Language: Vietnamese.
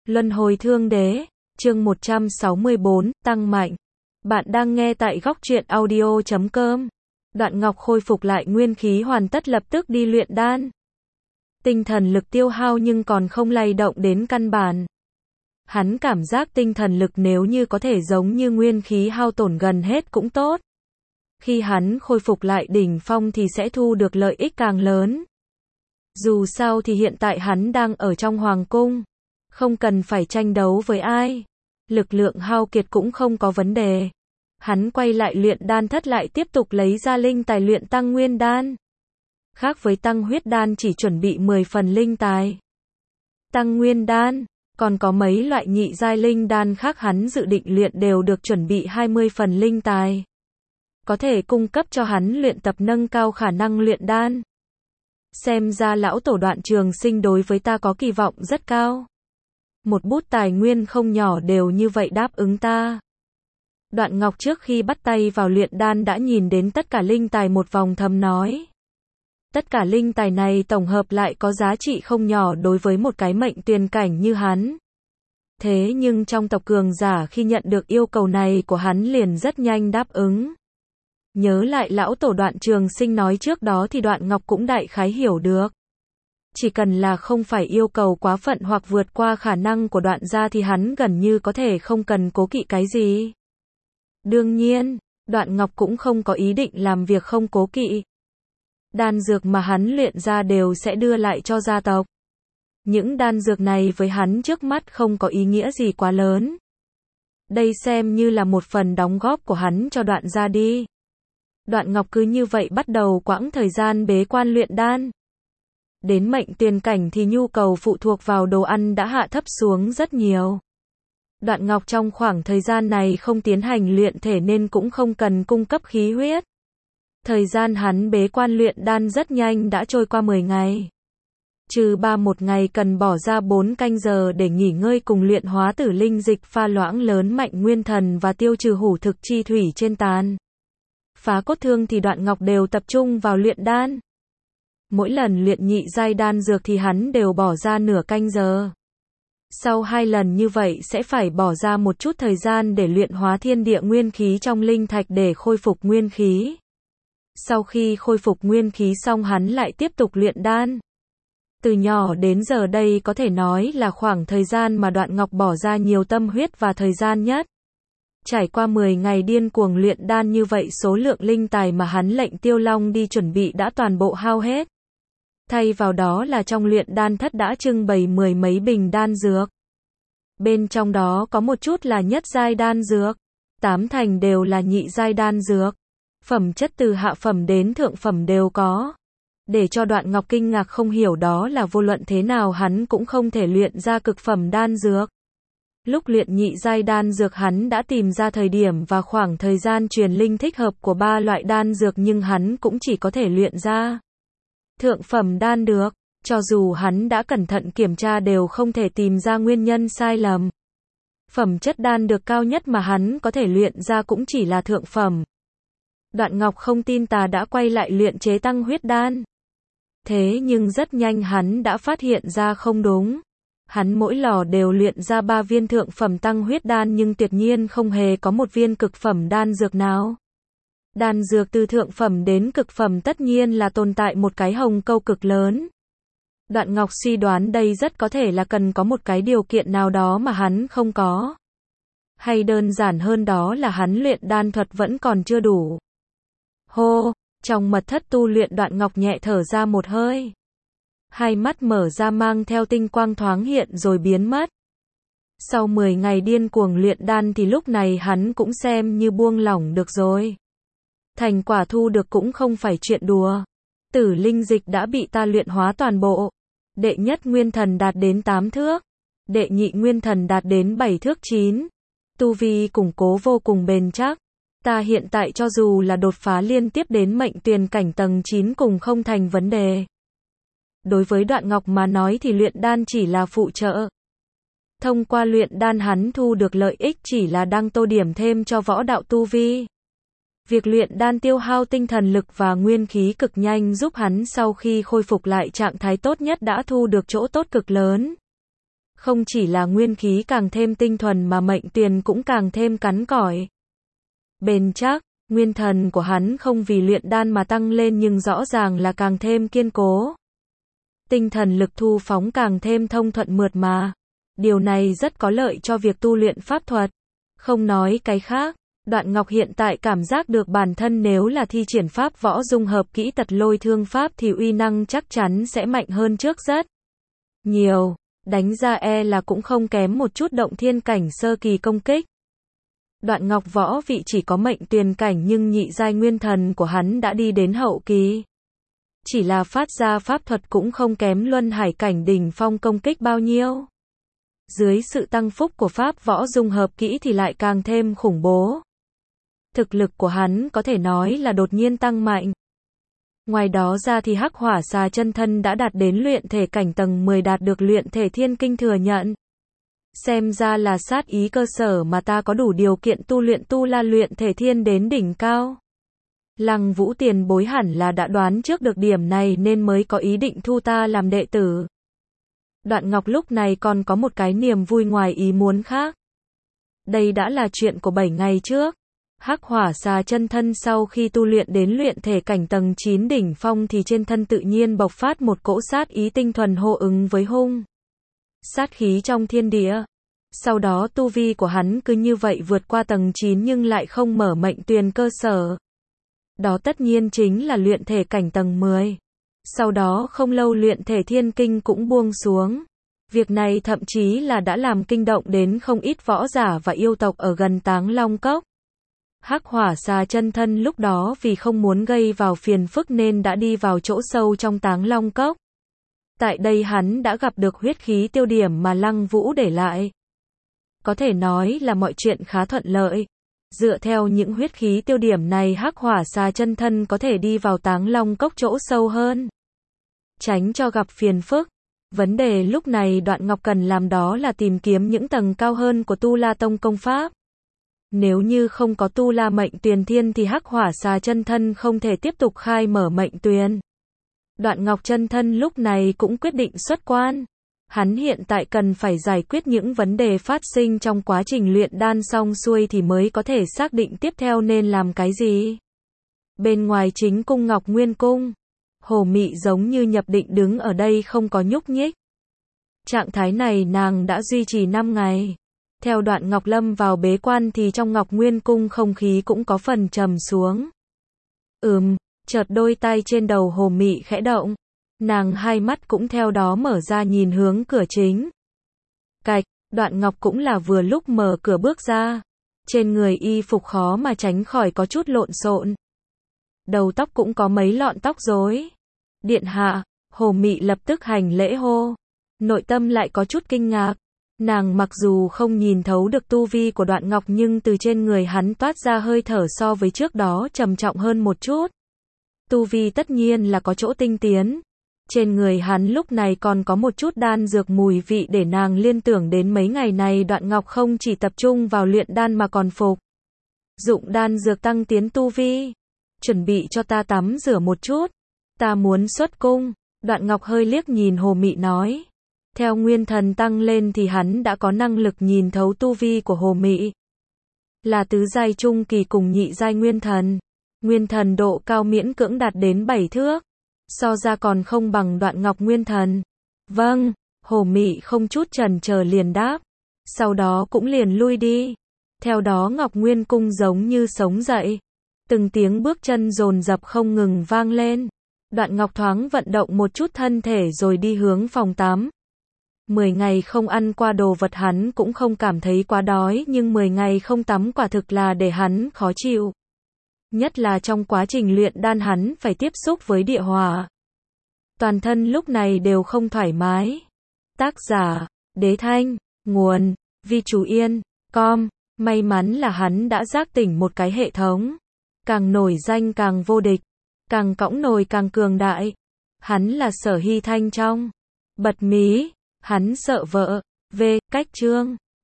Luân hồi thương đế, chương 164, tăng mạnh. Bạn đang nghe tại góc truyện audio.com. Đoạn Ngọc khôi phục lại nguyên khí hoàn tất lập tức đi luyện đan. Tinh thần lực tiêu hao nhưng còn không lay động đến căn bản. Hắn cảm giác tinh thần lực nếu như có thể giống như nguyên khí hao tổn gần hết cũng tốt. Khi hắn khôi phục lại đỉnh phong thì sẽ thu được lợi ích càng lớn. Dù sao thì hiện tại hắn đang ở trong hoàng cung. Không cần phải tranh đấu với ai. Lực lượng hao kiệt cũng không có vấn đề. Hắn quay lại luyện đan thất lại tiếp tục lấy ra linh tài luyện tăng nguyên đan. Khác với tăng huyết đan chỉ chuẩn bị 10 phần linh tài. Tăng nguyên đan, còn có mấy loại nhị giai linh đan khác hắn dự định luyện đều được chuẩn bị 20 phần linh tài. Có thể cung cấp cho hắn luyện tập nâng cao khả năng luyện đan. Xem ra lão tổ Đoạn Trường Sinh đối với ta có kỳ vọng rất cao. Một bút tài nguyên không nhỏ đều như vậy đáp ứng ta. Đoạn Ngọc trước khi bắt tay vào luyện đan đã nhìn đến tất cả linh tài một vòng thầm nói. Tất cả linh tài này tổng hợp lại có giá trị không nhỏ đối với một cái mệnh tuyền cảnh như hắn. Thế nhưng trong tộc cường giả khi nhận được yêu cầu này của hắn liền rất nhanh đáp ứng. Nhớ lại lão tổ Đoạn Trường Sinh nói trước đó thì Đoạn Ngọc cũng đại khái hiểu được. Chỉ cần là không phải yêu cầu quá phận hoặc vượt qua khả năng của Đoạn gia thì hắn gần như có thể không cần cố kỵ cái gì. Đương nhiên, Đoạn Ngọc cũng không có ý định làm việc không cố kỵ. Đan dược mà hắn luyện ra đều sẽ đưa lại cho gia tộc. Những đan dược này với hắn trước mắt không có ý nghĩa gì quá lớn. Đây xem như là một phần đóng góp của hắn cho Đoạn gia đi. Đoạn Ngọc cứ như vậy bắt đầu quãng thời gian bế quan luyện đan. Đến mệnh tuyền cảnh thì nhu cầu phụ thuộc vào đồ ăn đã hạ thấp xuống rất nhiều. Đoạn Ngọc trong khoảng thời gian này không tiến hành luyện thể nên cũng không cần cung cấp khí huyết. Thời gian hắn bế quan luyện đan rất nhanh đã trôi qua 10 ngày. Trừ một ngày cần bỏ ra 4 canh giờ để nghỉ ngơi cùng luyện hóa tử linh dịch pha loãng lớn mạnh nguyên thần và tiêu trừ hủ thực chi thủy trên tàn. Phá cốt thương thì Đoạn Ngọc đều tập trung vào luyện đan. Mỗi lần luyện nhị giai đan dược thì hắn đều bỏ ra nửa canh giờ. Sau 2 lần như vậy sẽ phải bỏ ra một chút thời gian để luyện hóa thiên địa nguyên khí trong linh thạch để khôi phục nguyên khí. Sau khi khôi phục nguyên khí xong hắn lại tiếp tục luyện đan. Từ nhỏ đến giờ đây có thể nói là khoảng thời gian mà Đoạn Ngọc bỏ ra nhiều tâm huyết và thời gian nhất. Trải qua 10 ngày điên cuồng luyện đan như vậy số lượng linh tài mà hắn lệnh Tiêu Long đi chuẩn bị đã toàn bộ hao hết. Thay vào đó là trong luyện đan thất đã trưng bày 10 mấy bình đan dược. Bên trong đó có một chút là nhất giai đan dược, 8 thành đều là nhị giai đan dược. Phẩm chất từ hạ phẩm đến thượng phẩm đều có. Để cho Đoạn Ngọc kinh ngạc không hiểu đó là vô luận thế nào hắn cũng không thể luyện ra cực phẩm đan dược. Lúc luyện nhị giai đan dược hắn đã tìm ra thời điểm và khoảng thời gian truyền linh thích hợp của 3 loại đan dược nhưng hắn cũng chỉ có thể luyện ra thượng phẩm đan được. Cho dù hắn đã cẩn thận kiểm tra đều không thể tìm ra nguyên nhân sai lầm. Phẩm chất đan được cao nhất mà hắn có thể luyện ra cũng chỉ là thượng phẩm. Đoạn Ngọc không tin tà đã quay lại luyện chế tăng huyết đan. Thế nhưng rất nhanh hắn đã phát hiện ra không đúng. Hắn mỗi lò đều luyện ra 3 viên thượng phẩm tăng huyết đan nhưng tuyệt nhiên không hề có một viên cực phẩm đan dược nào. Đan dược từ thượng phẩm đến cực phẩm tất nhiên là tồn tại một cái hồng câu cực lớn. Đoạn Ngọc suy đoán đây rất có thể là cần có một cái điều kiện nào đó mà hắn không có. Hay đơn giản hơn đó là hắn luyện đan thuật vẫn còn chưa đủ. Hô, trong mật thất tu luyện Đoạn Ngọc nhẹ thở ra một hơi. Hai mắt mở ra mang theo tinh quang thoáng hiện rồi biến mất. Sau 10 ngày điên cuồng luyện đan thì lúc này hắn cũng xem như buông lỏng được rồi. Thành quả thu được cũng không phải chuyện đùa. Tử linh dịch đã bị ta luyện hóa toàn bộ. Đệ nhất nguyên thần đạt đến 8 thước. Đệ nhị nguyên thần đạt đến 7 thước 9. Tu vi củng cố vô cùng bền chắc. Ta hiện tại cho dù là đột phá liên tiếp đến mệnh tuyền cảnh tầng 9 cùng không thành vấn đề. Đối với Đoạn Ngọc mà nói thì luyện đan chỉ là phụ trợ. Thông qua luyện đan hắn thu được lợi ích chỉ là đang tô điểm thêm cho võ đạo tu vi. Việc luyện đan tiêu hao tinh thần lực và nguyên khí cực nhanh giúp hắn sau khi khôi phục lại trạng thái tốt nhất đã thu được chỗ tốt cực lớn. Không chỉ là nguyên khí càng thêm tinh thuần mà mệnh tuyền cũng càng thêm cắn cỏi. Bền chắc, nguyên thần của hắn không vì luyện đan mà tăng lên nhưng rõ ràng là càng thêm kiên cố. Tinh thần lực thu phóng càng thêm thông thuận mượt mà. Điều này rất có lợi cho việc tu luyện pháp thuật. Không nói cái khác, Đoạn Ngọc hiện tại cảm giác được bản thân nếu là thi triển pháp võ dung hợp kỹ tật lôi thương pháp thì uy năng chắc chắn sẽ mạnh hơn trước rất nhiều. Đánh ra là cũng không kém một chút động thiên cảnh sơ kỳ công kích. Đoạn Ngọc võ vị chỉ có mệnh tuyền cảnh nhưng nhị giai nguyên thần của hắn đã đi đến hậu kỳ. Chỉ là phát ra pháp thuật cũng không kém luân hải cảnh đỉnh phong công kích bao nhiêu. Dưới sự tăng phúc của pháp võ dung hợp kỹ thì lại càng thêm khủng bố. Thực lực của hắn có thể nói là đột nhiên tăng mạnh. Ngoài đó ra thì Hắc Hỏa Xà chân thân đã đạt đến luyện thể cảnh tầng 10 đạt được luyện thể thiên kinh thừa nhận. Xem ra là sát ý cơ sở mà ta có đủ điều kiện tu luyện tu la luyện thể thiên đến đỉnh cao. Lăng Vũ tiền bối hẳn là đã đoán trước được điểm này nên mới có ý định thu ta làm đệ tử. Đoạn Ngọc lúc này còn có một cái niềm vui ngoài ý muốn khác. Đây đã là chuyện của 7 ngày trước. Hắc Hỏa Xà chân thân sau khi tu luyện đến luyện thể cảnh tầng 9 đỉnh phong thì trên thân tự nhiên bộc phát một cỗ sát ý tinh thuần hô ứng với hung sát khí trong thiên địa. Sau đó tu vi của hắn cứ như vậy vượt qua tầng 9 nhưng lại không mở mệnh tuyền cơ sở. Đó tất nhiên chính là luyện thể cảnh tầng 10. Sau đó không lâu luyện thể thiên kinh cũng buông xuống. Việc này thậm chí là đã làm kinh động đến không ít võ giả và yêu tộc ở gần Táng Long Cốc. Hắc Hỏa Xà chân thân lúc đó vì không muốn gây vào phiền phức nên đã đi vào chỗ sâu trong Táng Long Cốc. Tại đây hắn đã gặp được huyết khí tiêu điểm mà Lăng Vũ để lại. Có thể nói là mọi chuyện khá thuận lợi. Dựa theo những huyết khí tiêu điểm này Hắc Hỏa Xà chân thân có thể đi vào Táng Long Cốc chỗ sâu hơn. Tránh cho gặp phiền phức. Vấn đề lúc này Đoạn Ngọc cần làm đó là tìm kiếm những tầng cao hơn của Tu La Tông công pháp. Nếu như không có Tu La mệnh tuyền thiên thì Hắc Hỏa Xà chân thân không thể tiếp tục khai mở mệnh tuyền. Đoạn Ngọc chân thân lúc này cũng quyết định xuất quan. Hắn hiện tại cần phải giải quyết những vấn đề phát sinh trong quá trình luyện đan xong xuôi thì mới có thể xác định tiếp theo nên làm cái gì. Bên ngoài chính cung Ngọc Nguyên Cung, Hồ Mị giống như nhập định đứng ở đây không có nhúc nhích. Trạng thái này nàng đã duy trì 5 ngày. Theo Đoạn Ngọc lâm vào bế quan thì trong Ngọc Nguyên Cung không khí cũng có phần trầm xuống. Chợt đôi tay trên đầu Hồ Mị khẽ động. Nàng hai mắt cũng theo đó mở ra nhìn hướng cửa chính. Cạch, Đoạn Ngọc cũng là vừa lúc mở cửa bước ra. Trên người y phục khó mà tránh khỏi có chút lộn xộn. Đầu tóc cũng có mấy lọn tóc rối. Điện hạ, Hồ Mị lập tức hành lễ hô. Nội tâm lại có chút kinh ngạc. Nàng mặc dù không nhìn thấu được tu vi của Đoạn Ngọc nhưng từ trên người hắn toát ra hơi thở so với trước đó trầm trọng hơn một chút. Tu vi tất nhiên là có chỗ tinh tiến. Trên người hắn lúc này còn có một chút đan dược mùi vị để nàng liên tưởng đến mấy ngày này Đoạn Ngọc không chỉ tập trung vào luyện đan mà còn phục dụng đan dược tăng tiến tu vi. Chuẩn bị cho ta tắm rửa một chút. Ta muốn xuất cung. Đoạn Ngọc hơi liếc nhìn Hồ Mị nói. Theo nguyên thần tăng lên thì hắn đã có năng lực nhìn thấu tu vi của Hồ Mị. Là tứ giai trung kỳ cùng nhị giai nguyên thần. Nguyên thần độ cao miễn cưỡng đạt đến 7 thước. So ra còn không bằng Đoạn Ngọc nguyên thần. Vâng, Hồ Mị không chút chần chờ liền đáp. Sau đó cũng liền lui đi. Theo đó Ngọc Nguyên Cung giống như sống dậy. Từng tiếng bước chân dồn dập không ngừng vang lên. Đoạn Ngọc thoáng vận động một chút thân thể rồi đi hướng phòng tắm. 10 ngày không ăn qua đồ vật hắn cũng không cảm thấy quá đói nhưng 10 ngày không tắm quả thực là để hắn khó chịu. Nhất là trong quá trình luyện đan hắn phải tiếp xúc với địa hỏa. Toàn thân lúc này đều không thoải mái. Tác giả, Đế Thanh, nguồn, Vi Chú Yên, com. May mắn là hắn đã giác tỉnh một cái hệ thống. Càng nổi danh càng vô địch. Càng cõng nồi càng cường đại. Hắn là Sở Hy Thanh trong. Bật mí. Hắn sợ vợ. Cách chương.